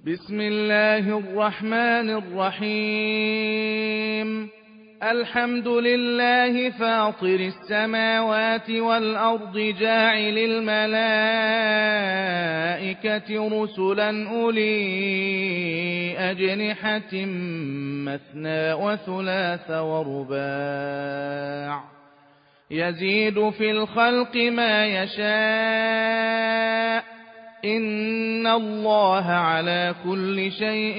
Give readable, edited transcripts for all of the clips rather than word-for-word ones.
بسم الله الرحمن الرحيم. الحمد لله فاطر السماوات والأرض جاعل الملائكة رسلا أولي أجنحة مثنى وثلاث ورباع يزيد في الخلق ما يشاء إن الله على كل شيء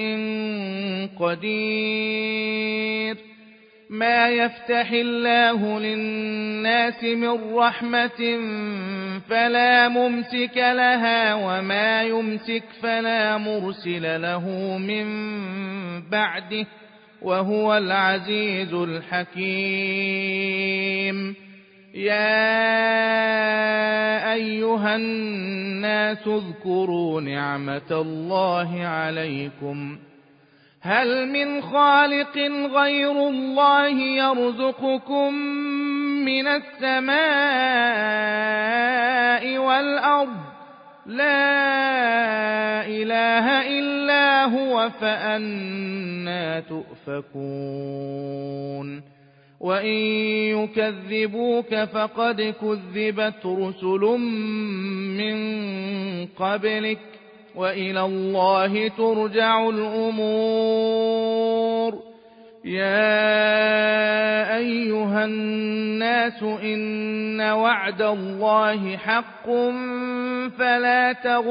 قدير. ما يفتح الله للناس من رحمة فلا ممسك لها وما يمسك فلا مرسل له من بعده وهو العزيز الحكيم. يا أيها الناس اذكروا نعمة الله عليكم هل من خالق غير الله يرزقكم من السماء والأرض لا إله إلا هو فأنى تؤفكون. وإن يكذبوك فقد كذبت رسل من قبلك وإلى الله ترجع الأمور. يا أيها الناس إن وعد الله حق فلا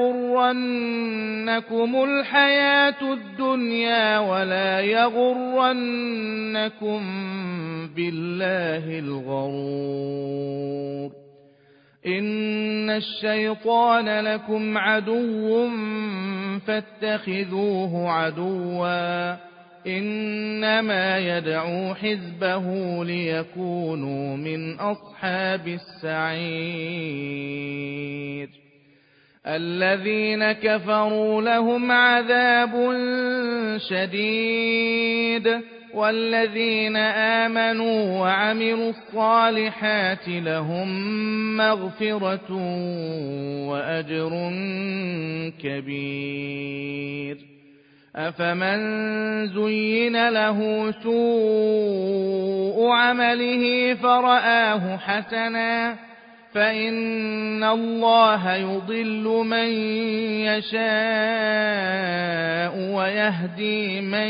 تغرنكم الحياة الدنيا ولا يغرنكم بالله الغرور. إن الشيطان لكم عدو فاتخذوه عدوا إنما يدعو حزبه ليكونوا من أصحاب السعير. الذين كفروا لهم عذاب شديد والذين آمنوا وعملوا الصالحات لهم مغفرة وأجر كبير. أفمن زين له سوء عمله فرآه حسنا فإن الله يضل من يشاء ويهدي من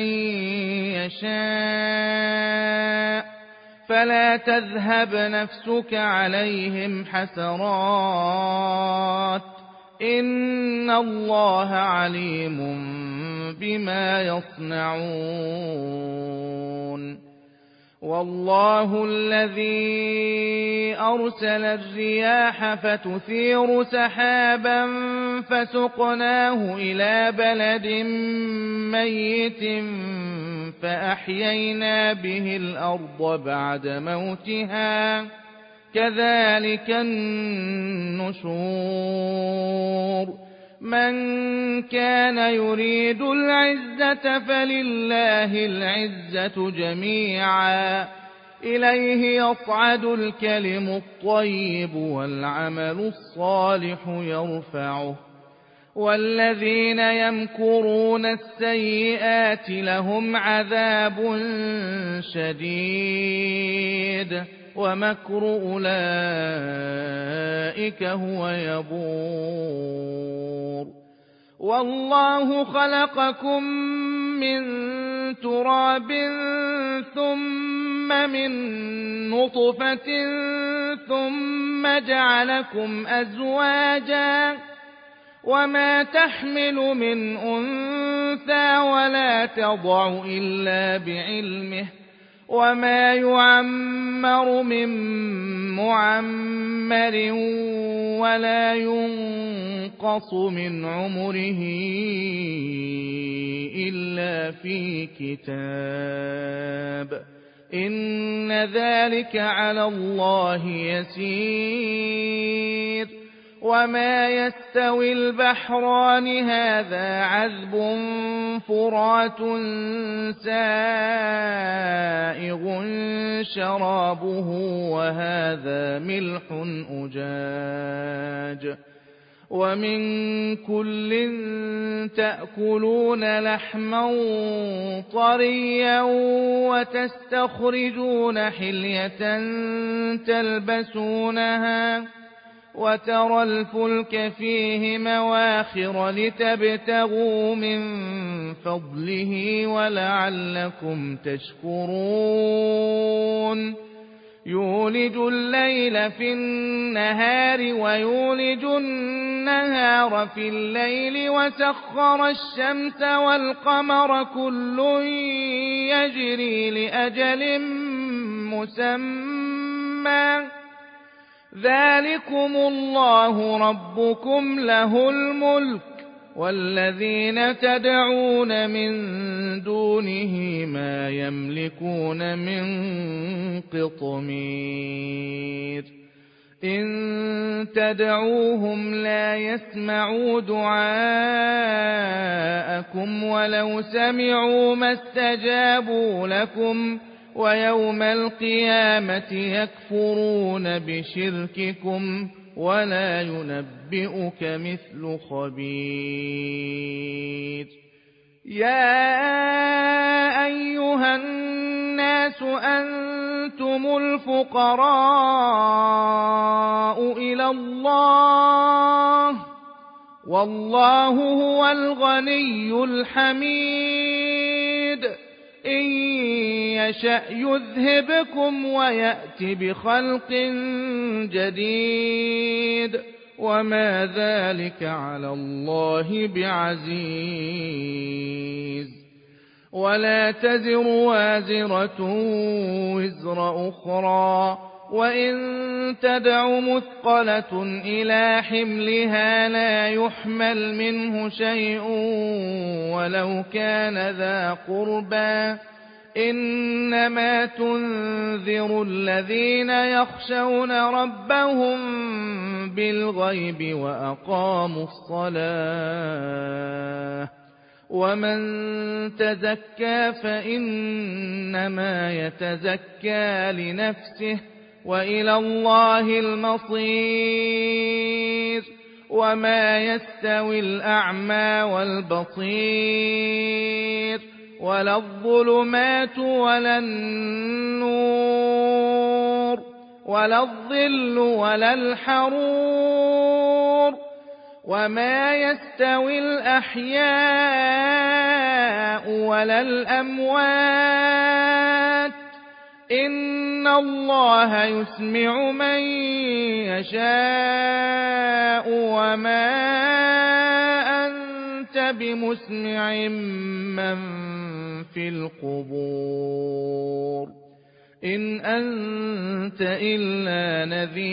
يشاء فلا تذهب نفسك عليهم حسرات إن الله عليم بما يصنعون. والله الذي أرسل الرياح فتثير سحابا فسقناه إلى بلد ميت فأحيينا به الأرض بعد موتها كذلك النشور. من كان يريد العزة فلله العزة جميعا إليه يصعد الكلم الطيب والعمل الصالح يرفعه والذين يمكرون السيئات لهم عذاب شديد ومكر أولئك هو يبور. والله خلقكم من تراب ثم من نطفة ثم جعلكم أزواجا وما تحمل من أنثى ولا تضع إلا بعلمه وما يعمر من معمر ولا ينقص من عمره إلا في كتاب إن ذلك على الله يسير. وما يستوي البحران هذا عذب فرات سائغ شرابه وهذا ملح أجاج ومن كل تأكلون لحما طريا وتستخرجون حلية تلبسونها وترى الفلك فيه مواخر لتبتغوا من فضله ولعلكم تشكرون يولج الليل في النهار ويولج النهار في الليل وسخر الشمس والقمر كل يجري لأجل مسمى ذلكم الله ربكم له الملك والذين تدعون من دونه ما يملكون من قطمير إن تدعوهم لا يسمعوا دعاءكم ولو سمعوا ما استجابوا لكم ويوم القيامة يكفرون بشرككم ولا ينبئك مثل خبير يا أيها الناس أنتم الفقراء إلى الله والله هو الغني الحميد إن يشأ يذهبكم ويأت بخلق جديد وما ذلك على الله بعزيز ولا تزر وازرة وزر أخرى وإن تدع مثقلة إلى حملها لا يحمل منه شيء ولو كان ذا قربى إنما تنذر الذين يخشون ربهم بالغيب وأقاموا الصلاة ومن تزكى فإنما يتزكى لنفسه وإلى الله المصير وما يستوي الأعمى والبصير ولا الظلمات ولا النور ولا الظل ولا الحرور وما يستوي الأحياء ولا الأموات إن الله يسمع من يشاء وما أنت بمسمع من في القبور إن أنت إلا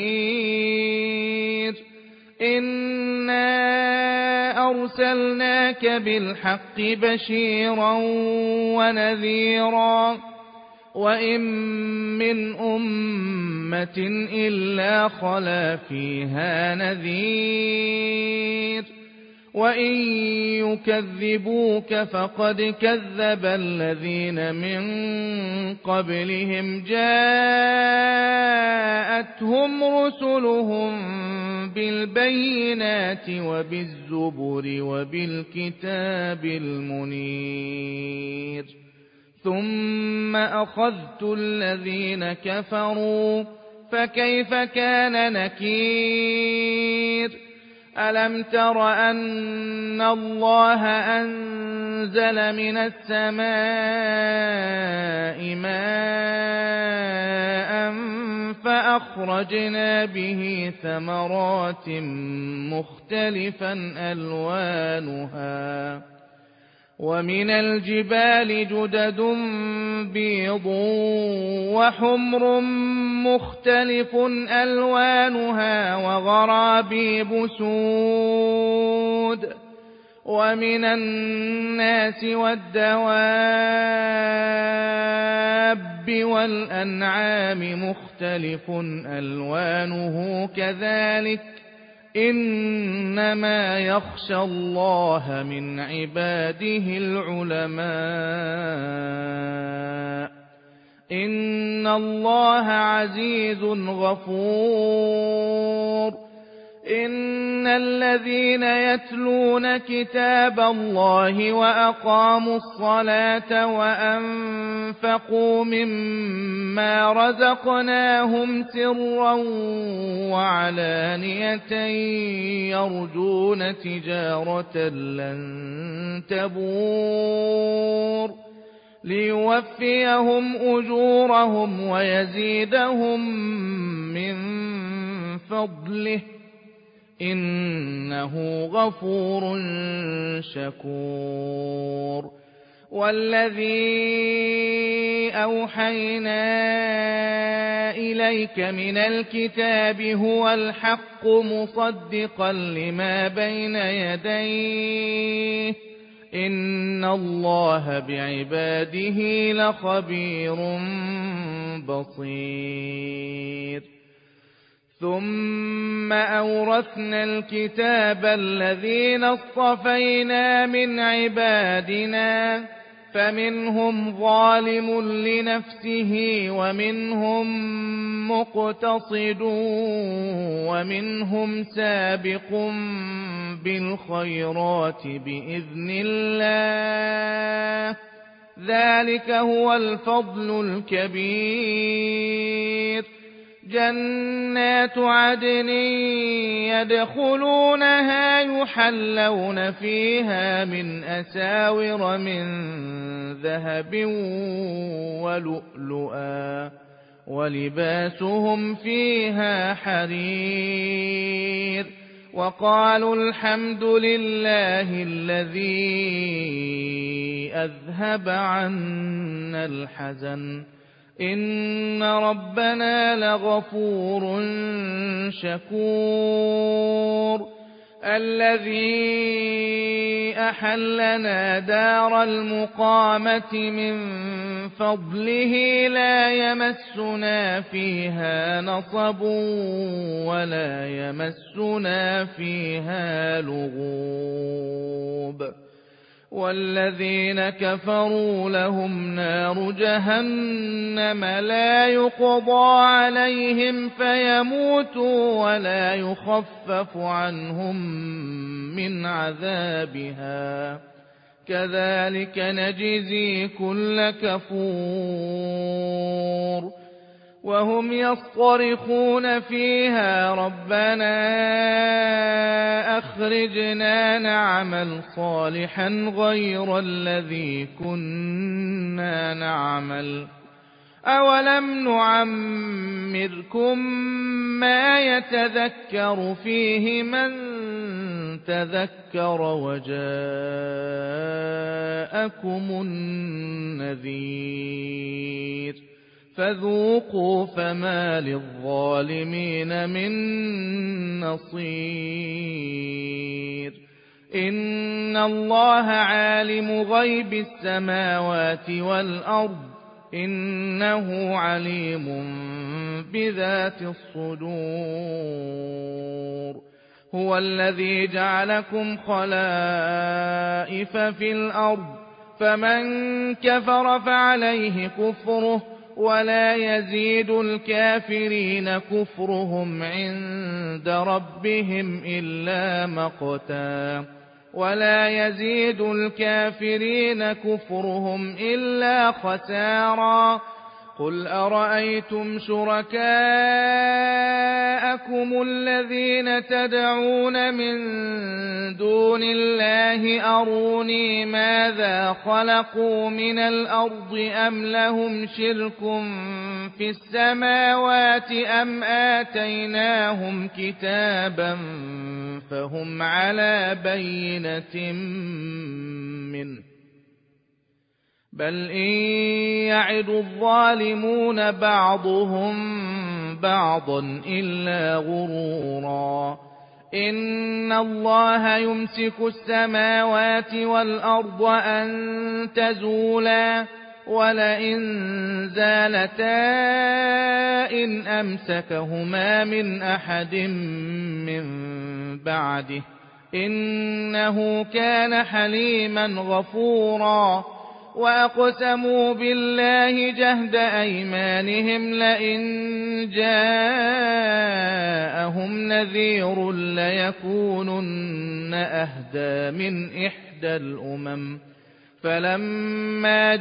نذير إنا أرسلناك بالحق بشيرا ونذيرا وإن من أمة إلا خلا فيها نذير وإن يكذبوك فقد كذب الذين من قبلهم جاءتهم رسلهم بالبينات وبالزبر وبالكتاب المنير ثم أخذت الذين كفروا فكيف كان نكير ألم تر أن الله أنزل من السماء ماء فأخرجنا به ثمرات مختلفا ألوانها ومن الجبال جدد بيض وحمر مختلف ألوانها وغرابيب سود ومن الناس والدواب والأنعام مختلف ألوانه كذلك إنما يخشى الله من عباده العلماء إن الله عزيز غفور إن الذين يتلون كتاب الله وأقاموا الصلاة وأنفقوا مما رزقناهم سرا وعلانية يرجون تجارة لن تبور ليوفيهم أجورهم ويزيدهم من فضله إنه غفور شكور والذي أوحينا إليك من الكتاب هو الحق مصدقا لما بين يديه إن الله بعباده لخبير بصير ثم أورثنا الكتاب الذين اصطفينا من عبادنا فمنهم ظالم لنفسه ومنهم مقتصد ومنهم سابق بالخيرات بإذن الله ذلك هو الفضل الكبير جنات عدن يدخلونها يحلون فيها من أساور من ذهب ولؤلؤا ولباسهم فيها حرير وقالوا الحمد لله الذي أذهب عنا الحزن إن ربنا لغفور شكور الذي أحلنا دار المقامة من فضله لا يمسنا فيها نصب ولا يمسنا فيها لغوب والذين كفروا لهم نار جهنم لا يقضى عليهم فيموتوا ولا يخفف عنهم من عذابها كذلك نجزي كل كفور وهم يصطرخون فيها ربنا أخرجنا نعمل صالحا غير الذي كنا نعمل أولم نعمركم ما يتذكر فيه من تذكر وجاءكم النذير فذوقوا فما للظالمين من نصير إن الله عالم غيب السماوات والأرض إنه عليم بذات الصدور هو الذي جعلكم خلائف في الأرض فمن كفر فعليه كفره ولا يزيد الكافرين كفرهم عند ربهم إلا مقتا ولا يزيد الكافرين كفرهم إلا خسارا قل أرأيتم شركاءكم الذين تدعون من دون الله أروني ماذا خلقوا من الأرض أم لهم شرك في السماوات أم آتيناهم كتابا فهم على بينة منه بل إن يعد الظالمون بعضهم بعضا إلا غرورا إن الله يمسك السماوات والأرض أن تزولا ولئن زالتا إن أمسكهما من أحد من بعده إنه كان حليما غفورا وأقسموا بالله جهد أيمانهم لئن جاءهم نذير ليكونن أهدى من إحدى الأمم فلما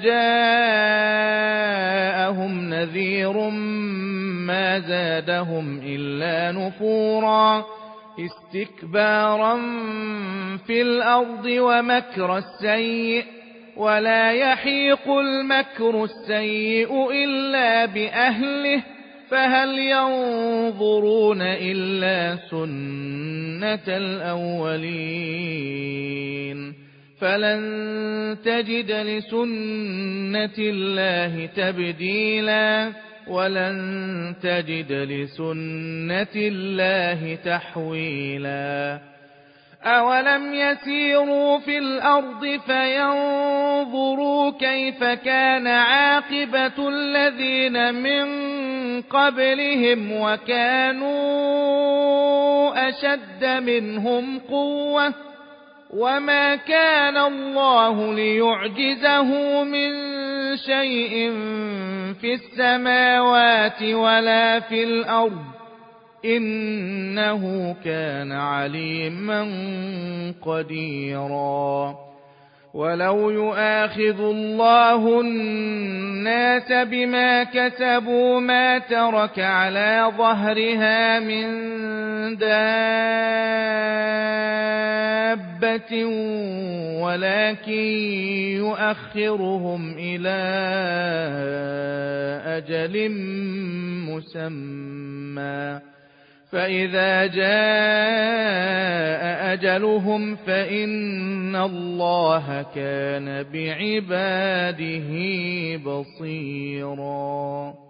جاءهم نذير ما زادهم إلا نفورا استكبارا في الأرض ومكر السيء ولا يحيق المكر السيء إلا بأهله فهل ينظرون إلا سنة الأولين فلن تجد لسنة الله تبديلا ولن تجد لسنة الله تحويلا أولم يسيروا في الأرض فينظروا كيف كان عاقبة الذين من قبلهم وكانوا أشد منهم قوة وما كان الله ليعجزه من شيء في السماوات ولا في الأرض إنه كان عليما قديرا ولو يؤاخذ الله الناس بما كسبوا ما ترك على ظهرها من دابة ولكن يؤخرهم إلى أجل مسمى فإذا جاء أجلهم فإن الله كان بعباده بصيرا